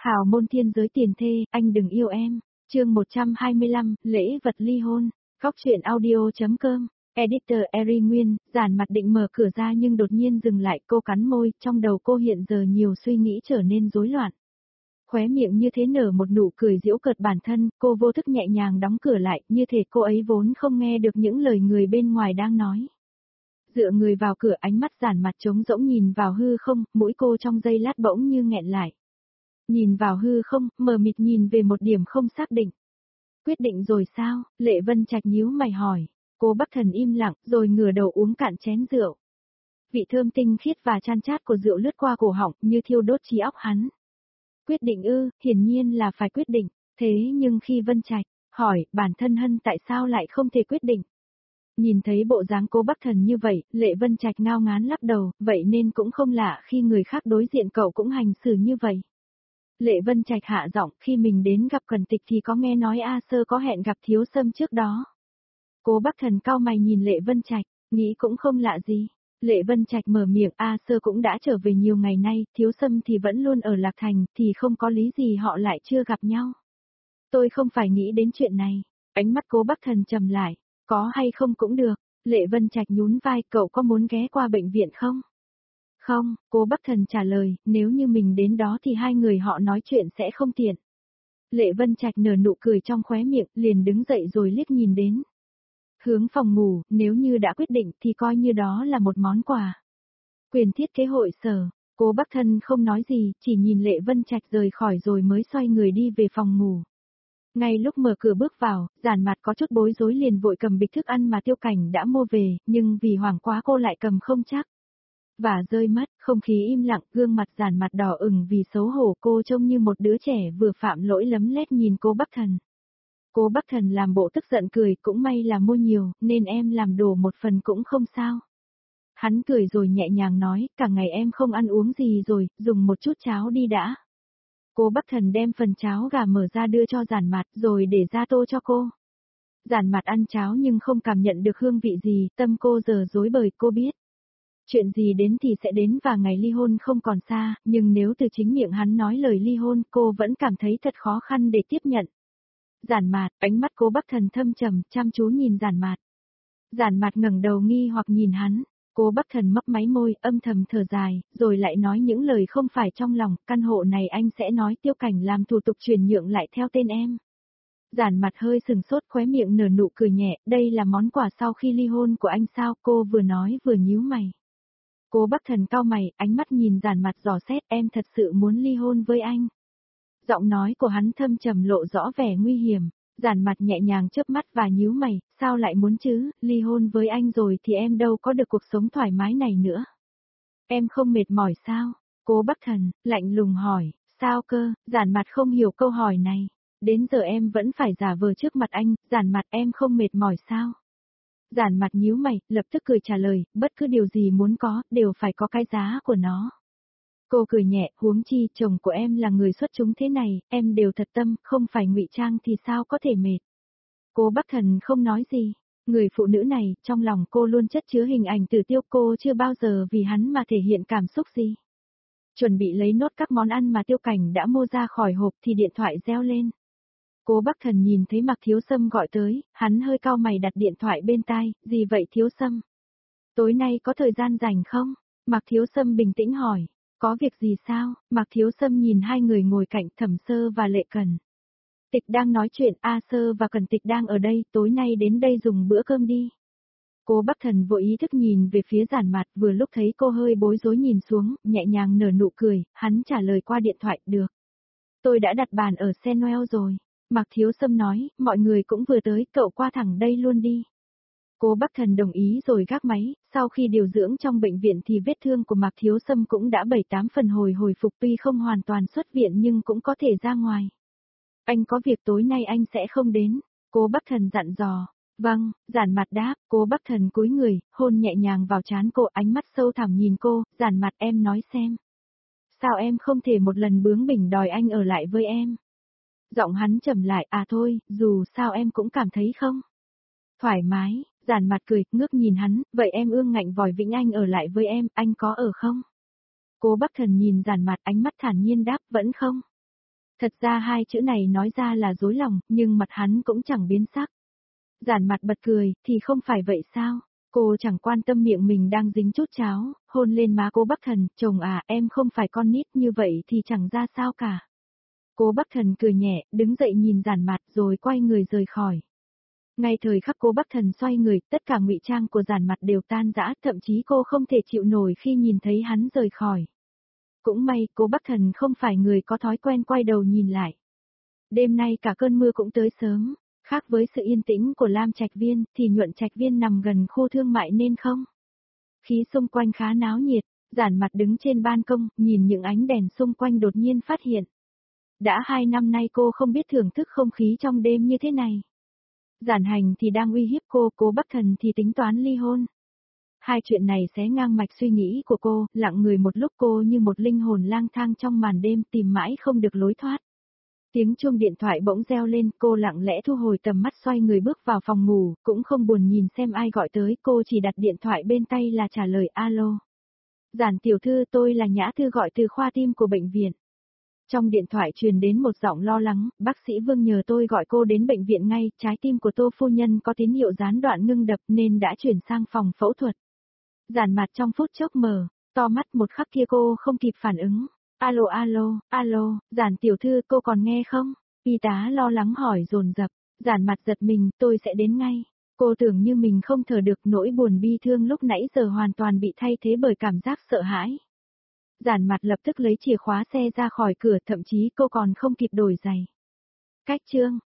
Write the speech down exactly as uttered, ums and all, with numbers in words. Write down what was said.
Hào môn thiên giới tiền thê, anh đừng yêu em. Chương một trăm hai mươi lăm, lễ vật ly hôn. Góc truyện audio.com. Editor Eri Nguyên, Giản Mặt định mở cửa ra nhưng đột nhiên dừng lại, cô cắn môi, trong đầu cô hiện giờ nhiều suy nghĩ trở nên rối loạn. Khóe miệng như thế nở một nụ cười giễu cợt bản thân, cô vô thức nhẹ nhàng đóng cửa lại, như thể cô ấy vốn không nghe được những lời người bên ngoài đang nói. Dựa người vào cửa, ánh mắt Giản Mặt trống rỗng nhìn vào hư không, mũi cô trong giây lát bỗng như nghẹn lại. Nhìn vào hư không, mờ mịt nhìn về một điểm không xác định. Quyết định rồi sao? Lệ Vân Trạch nhíu mày hỏi. Cô Bắc Thần im lặng, rồi ngửa đầu uống cạn chén rượu. Vị thơm tinh khiết và chan chát của rượu lướt qua cổ họng, như thiêu đốt trí óc hắn. Quyết định ư, hiển nhiên là phải quyết định. Thế nhưng khi Vân Trạch hỏi, bản thân Hân tại sao lại không thể quyết định? Nhìn thấy bộ dáng cô Bắc Thần như vậy, Lệ Vân Trạch ngao ngán lắc đầu, vậy nên cũng không lạ khi người khác đối diện cậu cũng hành xử như vậy. Lệ Vân Trạch hạ giọng, khi mình đến gặp Cẩn Tịch thì có nghe nói A Sơ có hẹn gặp Thiếu Sâm trước đó. Cố Bắc Thần cau mày nhìn Lệ Vân Trạch, nghĩ cũng không lạ gì. Lệ Vân Trạch mở miệng, A Sơ cũng đã trở về nhiều ngày nay, Thiếu Sâm thì vẫn luôn ở Lạc Thành, thì không có lý gì họ lại chưa gặp nhau. Tôi không phải nghĩ đến chuyện này. Ánh mắt Cố Bắc Thần trầm lại, có hay không cũng được. Lệ Vân Trạch nhún vai, cậu có muốn ghé qua bệnh viện không? Không, Cố Bắc Thần trả lời, nếu như mình đến đó thì hai người họ nói chuyện sẽ không tiện. Lệ Vân Trạch nở nụ cười trong khóe miệng, liền đứng dậy rồi liếc nhìn đến. Hướng phòng ngủ, nếu như đã quyết định thì coi như đó là một món quà. Quyền thiết kế hội sở, Cố Bắc Thần không nói gì, chỉ nhìn Lệ Vân Trạch rời khỏi rồi mới xoay người đi về phòng ngủ. Ngay lúc mở cửa bước vào, Giản Mặt có chút bối rối liền vội cầm bịch thức ăn mà Tiêu Cảnh đã mua về, nhưng vì hoảng quá cô lại cầm không chắc. Và rơi mất, không khí im lặng, gương mặt Giản Mặt đỏ ửng vì xấu hổ, cô trông như một đứa trẻ vừa phạm lỗi lấm lét nhìn cô Bắc Thần. Cô Bắc Thần làm bộ tức giận cười, cũng may là mua nhiều, nên em làm đổ một phần cũng không sao. Hắn cười rồi nhẹ nhàng nói, cả ngày em không ăn uống gì rồi, dùng một chút cháo đi đã. Cô Bắc Thần đem phần cháo gà mở ra đưa cho Giản Mặt rồi để ra tô cho cô. Giản Mặt ăn cháo nhưng không cảm nhận được hương vị gì, tâm cô giờ rối bời, cô biết. Chuyện gì đến thì sẽ đến và ngày ly hôn không còn xa, nhưng nếu từ chính miệng hắn nói lời ly hôn cô vẫn cảm thấy thật khó khăn để tiếp nhận. Giản Mạt, ánh mắt cô Bắc Thần thâm trầm, chăm chú nhìn Giản Mạt. Giản Mạt ngẩng đầu nghi hoặc nhìn hắn, cô Bắc Thần mấp máy môi, âm thầm thở dài, rồi lại nói những lời không phải trong lòng, căn hộ này anh sẽ nói Tiêu Cảnh làm thủ tục chuyển nhượng lại theo tên em. Giản Mặt hơi sừng sốt, khóe miệng nở nụ cười nhẹ, đây là món quà sau khi ly hôn của anh sao? Cô vừa nói vừa nhíu mày. Cô Bắc Thần cau mày, ánh mắt nhìn Giản Mặt dò xét, em thật sự muốn ly hôn với anh. Giọng nói của hắn thâm trầm lộ rõ vẻ nguy hiểm, Giản Mặt nhẹ nhàng chớp mắt và nhíu mày, sao lại muốn chứ, ly hôn với anh rồi thì em đâu có được cuộc sống thoải mái này nữa. Em không mệt mỏi sao? Cố Bắc Thần, lạnh lùng hỏi, sao cơ? Giản Mặt không hiểu câu hỏi này, đến giờ em vẫn phải giả vờ trước mặt anh, Giản Mặt em không mệt mỏi sao? Giản Mặt nhíu mày, lập tức cười trả lời, bất cứ điều gì muốn có, đều phải có cái giá của nó. Cô cười nhẹ, huống chi, chồng của em là người xuất chúng thế này, em đều thật tâm, không phải ngụy trang thì sao có thể mệt. Cô Bắc Thần không nói gì, người phụ nữ này, trong lòng cô luôn chất chứa hình ảnh Tử Tiêu, cô chưa bao giờ vì hắn mà thể hiện cảm xúc gì. Chuẩn bị lấy nốt các món ăn mà Tiêu Cảnh đã mua ra khỏi hộp thì điện thoại reo lên. Cố Bắc Thần nhìn thấy Mạc Thiếu Sâm gọi tới, hắn hơi cau mày đặt điện thoại bên tai, gì vậy Thiếu Sâm? Tối nay có thời gian rảnh không? Mạc Thiếu Sâm bình tĩnh hỏi, có việc gì sao? Mạc Thiếu Sâm nhìn hai người ngồi cạnh Thẩm Sơ và Lệ Cần. Tịch đang nói chuyện, A Sơ và Cần Tịch đang ở đây, tối nay đến đây dùng bữa cơm đi. Cố Bắc Thần vội ý thức nhìn về phía Giản Mặt, vừa lúc thấy cô hơi bối rối nhìn xuống, nhẹ nhàng nở nụ cười, hắn trả lời qua điện thoại, được. Tôi đã đặt bàn ở xe Noel rồi. Mạc Thiếu Sâm nói, mọi người cũng vừa tới, cậu qua thẳng đây luôn đi. Cố Bắc Thần đồng ý rồi gác máy, sau khi điều dưỡng trong bệnh viện thì vết thương của Mạc Thiếu Sâm cũng đã bảy tám phần hồi hồi phục, tuy không hoàn toàn xuất viện nhưng cũng có thể ra ngoài. Anh có việc tối nay anh sẽ không đến, Cố Bắc Thần dặn dò. Vâng, Giản Mặt đáp, Cố Bắc Thần cúi người, hôn nhẹ nhàng vào trán cô, ánh mắt sâu thẳm nhìn cô, Giản Mặt em nói xem. Sao em không thể một lần bướng bỉnh đòi anh ở lại với em? Giọng hắn trầm lại, à thôi, dù sao em cũng cảm thấy không thoải mái. Giản Mặt cười, ngước nhìn hắn, vậy em ương ngạnh vòi vĩnh anh ở lại với em, anh có ở không? Cố Bắc Thần nhìn Giản Mặt, ánh mắt thản nhiên đáp, vẫn không. Thật ra hai chữ này nói ra là dối lòng, nhưng mặt hắn cũng chẳng biến sắc. Giản mặt bật cười, thì không phải vậy sao? Cô chẳng quan tâm miệng mình đang dính chút cháo, hôn lên má cô Bắc Thần, chồng à, em không phải con nít như vậy thì chẳng ra sao cả. Cô Bắc Thần cười nhẹ, đứng dậy nhìn Giản mặt rồi quay người rời khỏi. Ngay thời khắc cô Bắc Thần xoay người, tất cả ngụy trang của Giản mặt đều tan rã, thậm chí cô không thể chịu nổi khi nhìn thấy hắn rời khỏi. Cũng may, cô Bắc Thần không phải người có thói quen quay đầu nhìn lại. Đêm nay cả cơn mưa cũng tới sớm, khác với sự yên tĩnh của Lam Trạch Viên, thì Nhuận Trạch Viên nằm gần khu thương mại nên không. Khí xung quanh khá náo nhiệt, Giản mặt đứng trên ban công, nhìn những ánh đèn xung quanh đột nhiên phát hiện. Đã hai năm nay cô không biết thưởng thức không khí trong đêm như thế này. Giản Hành thì đang uy hiếp cô, cô Bắc Thần thì tính toán ly hôn. Hai chuyện này xé ngang mạch suy nghĩ của cô, lặng người một lúc cô như một linh hồn lang thang trong màn đêm tìm mãi không được lối thoát. Tiếng chuông điện thoại bỗng reo lên, cô lặng lẽ thu hồi tầm mắt xoay người bước vào phòng ngủ, cũng không buồn nhìn xem ai gọi tới, cô chỉ đặt điện thoại bên tay là trả lời alo. Giản tiểu thư, tôi là Nhã Thư gọi từ khoa tim của bệnh viện. Trong điện thoại truyền đến một giọng lo lắng, bác sĩ Vương nhờ tôi gọi cô đến bệnh viện ngay, trái tim của Tô phu nhân có tín hiệu gián đoạn ngưng đập nên đã chuyển sang phòng phẫu thuật. Giản mặt trong phút chốc mờ, to mắt một khắc kia cô không kịp phản ứng. Alo alo, alo, Giản tiểu thư cô còn nghe không? Y tá lo lắng hỏi dồn dập. Giản mặt giật mình, tôi sẽ đến ngay. Cô tưởng như mình không thở được, nỗi buồn bi thương lúc nãy giờ hoàn toàn bị thay thế bởi cảm giác sợ hãi. Giản mặt lập tức lấy chìa khóa xe ra khỏi cửa, thậm chí cô còn không kịp đổi giày. Cách chương